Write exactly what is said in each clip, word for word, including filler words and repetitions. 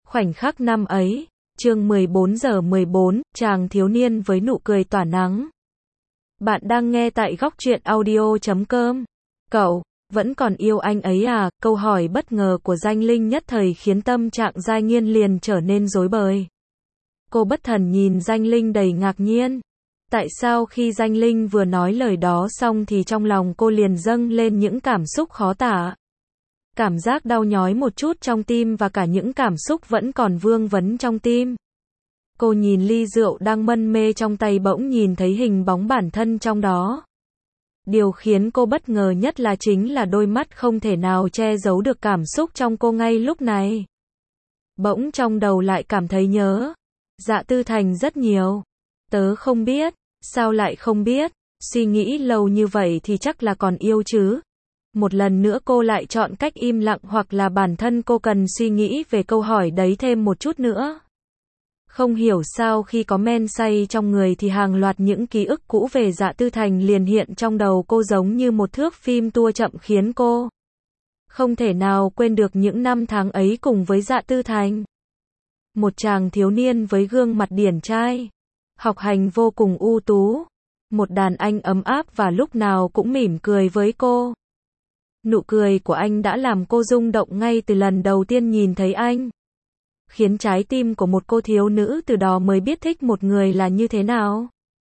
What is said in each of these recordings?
Khoảnh khắc năm ấy, chương mười bốn giờ mười bốn, chàng thiếu niên với nụ cười tỏa nắng. Bạn đang nghe tại góc truyện audio chấm com. Cậu, vẫn còn yêu anh ấy à? Câu hỏi bất ngờ của Danh Linh nhất thời khiến tâm trạng Giai Nghiên liền trở nên rối bời. Cô bất thần nhìn Danh Linh đầy ngạc nhiên. Tại sao khi Danh Linh vừa nói lời đó xong thì trong lòng cô liền dâng lên những cảm xúc khó tả. Cảm giác đau nhói một chút trong tim và cả những cảm xúc vẫn còn vương vấn trong tim. Cô nhìn ly rượu đang mân mê trong tay bỗng nhìn thấy hình bóng bản thân trong đó. Điều khiến cô bất ngờ nhất là chính là đôi mắt không thể nào che giấu được cảm xúc trong cô ngay lúc này. Bỗng trong đầu lại cảm thấy nhớ Dạ Tư Thành rất nhiều. Tớ không biết, sao lại không biết, suy nghĩ lâu như vậy thì chắc là còn yêu chứ. Một lần nữa cô lại chọn cách im lặng, hoặc là bản thân cô cần suy nghĩ về câu hỏi đấy thêm một chút nữa. Không hiểu sao khi có men say trong người thì hàng loạt những ký ức cũ về Dạ Tư Thành liền hiện trong đầu cô giống như một thước phim tua chậm khiến cô không thể nào quên được những năm tháng ấy cùng với Dạ Tư Thành. Một chàng thiếu niên với gương mặt điển trai, học hành vô cùng ưu tú, một đàn anh ấm áp và lúc nào cũng mỉm cười với cô. Nụ cười của anh đã làm cô rung động ngay từ lần đầu tiên nhìn thấy anh, khiến trái tim của một cô thiếu nữ từ đó mới biết thích một người là như thế nào.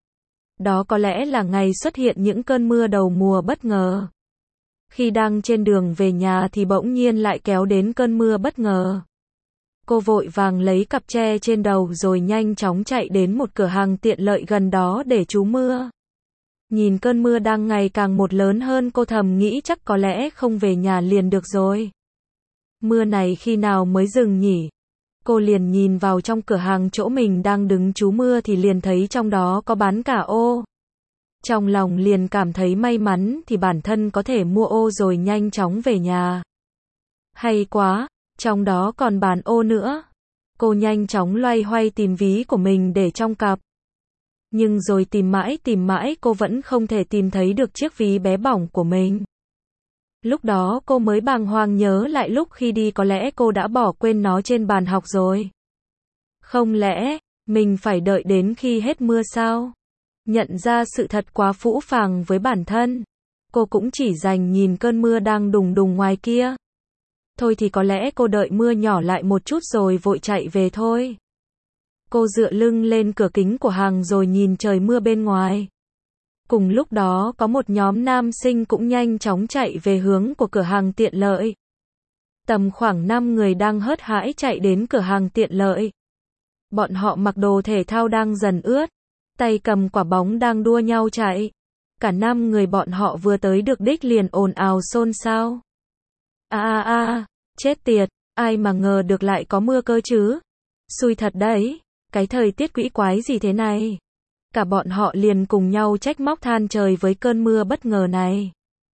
Đó có lẽ là ngày xuất hiện những cơn mưa đầu mùa bất ngờ. Khi đang trên đường về nhà thì bỗng nhiên lại kéo đến cơn mưa bất ngờ. Cô vội vàng lấy cặp tre trên đầu rồi nhanh chóng chạy đến một cửa hàng tiện lợi gần đó để trú mưa. Nhìn cơn mưa đang ngày càng một lớn hơn, cô thầm nghĩ chắc có lẽ không về nhà liền được rồi. Mưa này khi nào mới dừng nhỉ? Cô liền nhìn vào trong cửa hàng chỗ mình đang đứng trú mưa thì liền thấy trong đó có bán cả ô. Trong lòng liền cảm thấy may mắn thì bản thân có thể mua ô rồi nhanh chóng về nhà. Hay quá, trong đó còn bán ô nữa. Cô nhanh chóng loay hoay tìm ví của mình để trong cặp. Nhưng rồi tìm mãi tìm mãi cô vẫn không thể tìm thấy được chiếc ví bé bỏng của mình. Lúc đó cô mới bàng hoàng nhớ lại lúc khi đi có lẽ cô đã bỏ quên nó trên bàn học rồi. Không lẽ mình phải đợi đến khi hết mưa sao? Nhận ra sự thật quá phũ phàng với bản thân, cô cũng chỉ dành nhìn cơn mưa đang đùng đùng ngoài kia. Thôi thì có lẽ cô đợi mưa nhỏ lại một chút rồi vội chạy về thôi. Cô dựa lưng lên cửa kính của hàng rồi nhìn trời mưa bên ngoài. Cùng lúc đó có một nhóm nam sinh cũng nhanh chóng chạy về hướng của cửa hàng tiện lợi. Tầm khoảng năm người đang hớt hải chạy đến cửa hàng tiện lợi. Bọn họ mặc đồ thể thao đang dần ướt, tay cầm quả bóng đang đua nhau chạy. Cả năm người bọn họ vừa tới được đích liền ồn ào xôn xao. A a a, chết tiệt, ai mà ngờ được lại có mưa cơ chứ? Xui thật đấy, cái thời tiết quỷ quái gì thế này? Cả bọn họ liền cùng nhau trách móc than trời với cơn mưa bất ngờ này.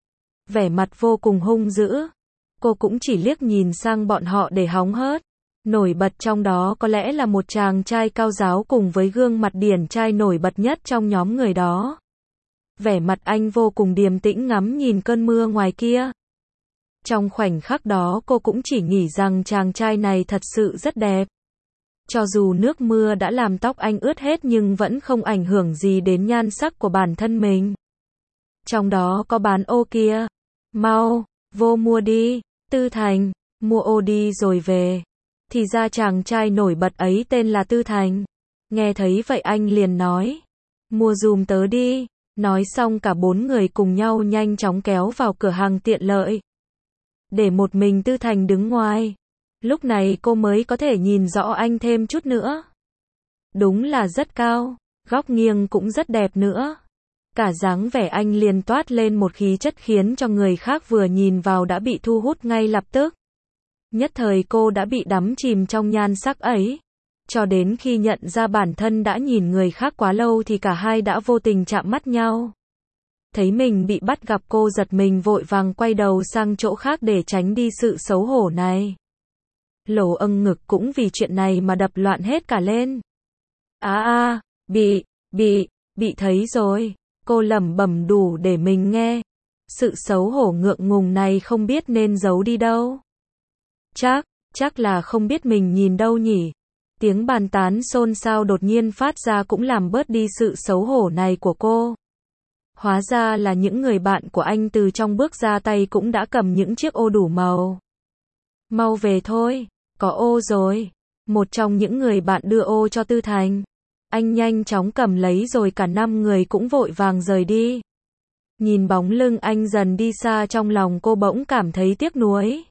Vẻ mặt vô cùng hung dữ. Cô cũng chỉ liếc nhìn sang bọn họ để hóng hớt. Nổi bật trong đó có lẽ là một chàng trai cao ráo cùng với gương mặt điển trai nổi bật nhất trong nhóm người đó. Vẻ mặt anh vô cùng điềm tĩnh ngắm nhìn cơn mưa ngoài kia. Trong khoảnh khắc đó cô cũng chỉ nghĩ rằng chàng trai này thật sự rất đẹp. Cho dù nước mưa đã làm tóc anh ướt hết nhưng vẫn không ảnh hưởng gì đến nhan sắc của bản thân mình. Trong đó có bán ô kia. Mau, vô mua đi, Tư Thành, mua ô đi rồi về. Thì ra chàng trai nổi bật ấy tên là Tư Thành. Nghe thấy vậy anh liền nói, mua dùm tớ đi. Nói xong cả bốn người cùng nhau nhanh chóng kéo vào cửa hàng tiện lợi. Để một mình Tư Thành đứng ngoài. Lúc này cô mới có thể nhìn rõ anh thêm chút nữa. Đúng là rất cao, góc nghiêng cũng rất đẹp nữa. Cả dáng vẻ anh liền toát lên một khí chất khiến cho người khác vừa nhìn vào đã bị thu hút ngay lập tức. Nhất thời cô đã bị đắm chìm trong nhan sắc ấy. Cho đến khi nhận ra bản thân đã nhìn người khác quá lâu thì cả hai đã vô tình chạm mắt nhau. Thấy mình bị bắt gặp cô giật mình vội vàng quay đầu sang chỗ khác để tránh đi sự xấu hổ này. Lỗ âng ngực cũng vì chuyện này mà đập loạn hết cả lên. À à, bị, bị, bị thấy rồi. Cô lẩm bẩm đủ để mình nghe. Sự xấu hổ ngượng ngùng này không biết nên giấu đi đâu. Chắc, Chắc là không biết mình nhìn đâu nhỉ. Tiếng bàn tán xôn xao đột nhiên phát ra cũng làm bớt đi sự xấu hổ này của cô. Hóa ra là những người bạn của anh từ trong bước ra, tay cũng đã cầm những chiếc ô đủ màu. Mau về thôi, có ô rồi. Một trong những người bạn đưa ô cho Tư Thành. Anh nhanh chóng cầm lấy rồi cả năm người cũng vội vàng rời đi. Nhìn bóng lưng anh dần đi xa, trong lòng cô bỗng cảm thấy tiếc nuối.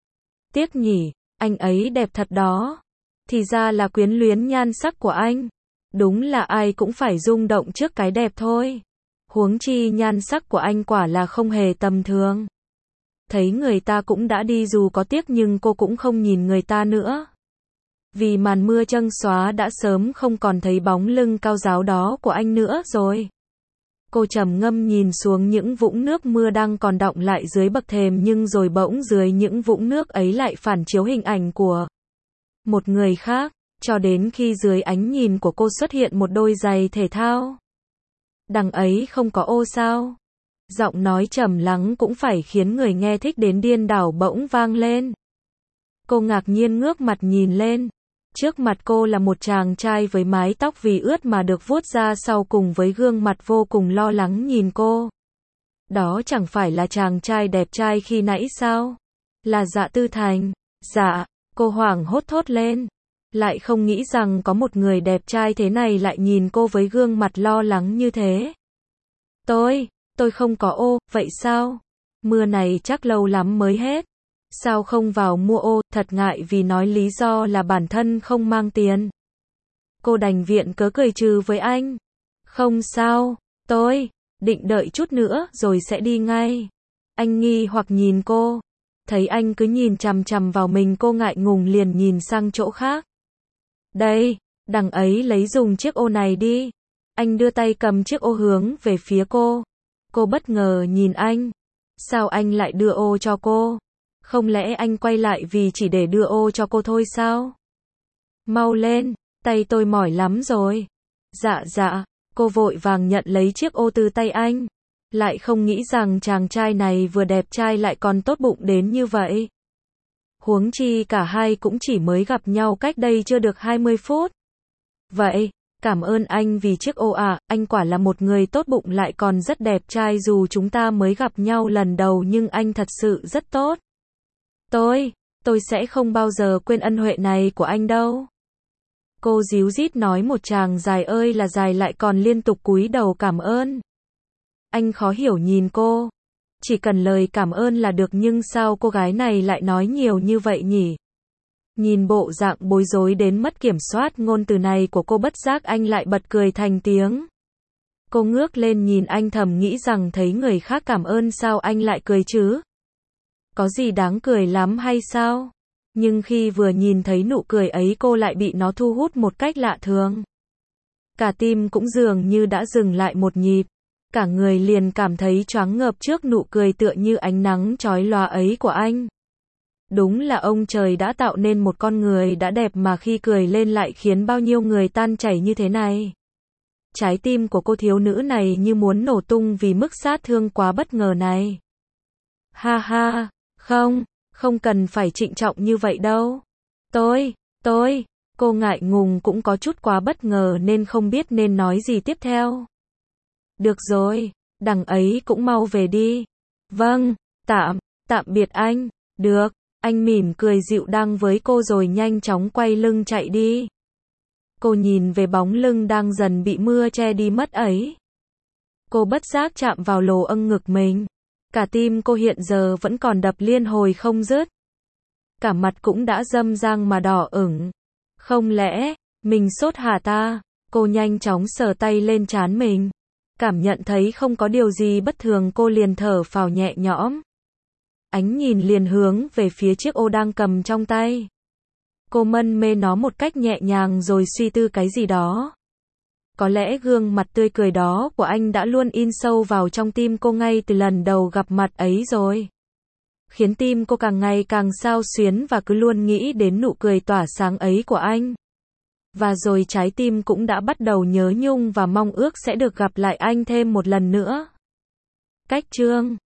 Tiếc nhỉ, anh ấy đẹp thật đó. Thì ra là quyến luyến nhan sắc của anh. Đúng là ai cũng phải rung động trước cái đẹp thôi. Huống chi nhan sắc của anh quả là không hề tầm thường. Thấy người ta cũng đã đi, dù có tiếc nhưng cô cũng không nhìn người ta nữa. Vì màn mưa trăng xóa đã sớm không còn thấy bóng lưng cao ráo đó của anh nữa rồi. Cô trầm ngâm nhìn xuống những vũng nước mưa đang còn đọng lại dưới bậc thềm, nhưng rồi bỗng dưới những vũng nước ấy lại phản chiếu hình ảnh của một người khác, cho đến khi dưới ánh nhìn của cô xuất hiện một đôi giày thể thao. Đằng ấy không có ô sao? Giọng nói trầm lắng cũng phải khiến người nghe thích đến điên đảo bỗng vang lên. Cô ngạc nhiên ngước mặt nhìn lên. Trước mặt cô là một chàng trai với mái tóc vì ướt mà được vuốt ra sau, cùng với gương mặt vô cùng lo lắng nhìn cô. Đó chẳng phải là chàng trai đẹp trai khi nãy sao? Là Dạ Tư Thành. Dạ, cô hoảng hốt thốt lên. Lại không nghĩ rằng có một người đẹp trai thế này lại nhìn cô với gương mặt lo lắng như thế. Tôi, tôi không có ô, vậy sao? Mưa này chắc lâu lắm mới hết. Sao không vào mua ô, thật ngại vì nói lý do là bản thân không mang tiền. Cô đành viện cớ cười trừ với anh. Không sao, tôi định đợi chút nữa rồi sẽ đi ngay. Anh nghi hoặc nhìn cô. Thấy anh cứ nhìn chằm chằm vào mình, cô ngại ngùng liền nhìn sang chỗ khác. Đây, đằng ấy lấy dùng chiếc ô này đi. Anh đưa tay cầm chiếc ô hướng về phía cô. Cô bất ngờ nhìn anh. Sao anh lại đưa ô cho cô? Không lẽ anh quay lại vì chỉ để đưa ô cho cô thôi sao? Mau lên, tay tôi mỏi lắm rồi. Dạ dạ, cô vội vàng nhận lấy chiếc ô từ tay anh. Lại không nghĩ rằng chàng trai này vừa đẹp trai lại còn tốt bụng đến như vậy. Huống chi cả hai cũng chỉ mới gặp nhau cách đây chưa được hai mươi phút. Vậy, cảm ơn anh vì chiếc ô ạ, à, anh quả là một người tốt bụng lại còn rất đẹp trai, dù chúng ta mới gặp nhau lần đầu nhưng anh thật sự rất tốt. Tôi, tôi sẽ không bao giờ quên ân huệ này của anh đâu. Cô díu dít nói một tràng dài ơi là dài, lại còn liên tục cúi đầu cảm ơn. Anh khó hiểu nhìn cô. Chỉ cần lời cảm ơn là được, nhưng sao cô gái này lại nói nhiều như vậy nhỉ? Nhìn bộ dạng bối rối đến mất kiểm soát ngôn từ này của cô, bất giác anh lại bật cười thành tiếng. Cô ngước lên nhìn anh, thầm nghĩ rằng thấy người khác cảm ơn sao anh lại cười chứ? Có gì đáng cười lắm hay sao? Nhưng khi vừa nhìn thấy nụ cười ấy, cô lại bị nó thu hút một cách lạ thường. Cả tim cũng dường như đã dừng lại một nhịp. Cả người liền cảm thấy choáng ngợp trước nụ cười tựa như ánh nắng chói lòa ấy của anh. Đúng là ông trời đã tạo nên một con người đã đẹp mà khi cười lên lại khiến bao nhiêu người tan chảy như thế này. Trái tim của cô thiếu nữ này như muốn nổ tung vì mức sát thương quá bất ngờ này. Ha ha, không, không cần phải trịnh trọng như vậy đâu. Tôi, tôi, cô ngại ngùng cũng có chút quá bất ngờ nên không biết nên nói gì tiếp theo. Được rồi, đằng ấy cũng mau về đi. Vâng, tạm, tạm biệt anh. Được, anh mỉm cười dịu dàng với cô rồi nhanh chóng quay lưng chạy đi. Cô nhìn về bóng lưng đang dần bị mưa che đi mất ấy. Cô bất giác chạm vào lồ âng ngực mình. Cả tim cô hiện giờ vẫn còn đập liên hồi không dứt. Cả mặt cũng đã râm ran mà đỏ ửng. Không lẽ, mình sốt hả ta? Cô nhanh chóng sờ tay lên trán mình. Cảm nhận thấy không có điều gì bất thường, cô liền thở phào nhẹ nhõm. Ánh nhìn liền hướng về phía chiếc ô đang cầm trong tay. Cô mân mê nó một cách nhẹ nhàng rồi suy tư cái gì đó. Có lẽ gương mặt tươi cười đó của anh đã luôn in sâu vào trong tim cô ngay từ lần đầu gặp mặt ấy rồi. Khiến tim cô càng ngày càng xao xuyến và cứ luôn nghĩ đến nụ cười tỏa sáng ấy của anh. Và rồi trái tim cũng đã bắt đầu nhớ nhung và mong ước sẽ được gặp lại anh thêm một lần nữa. Cách chương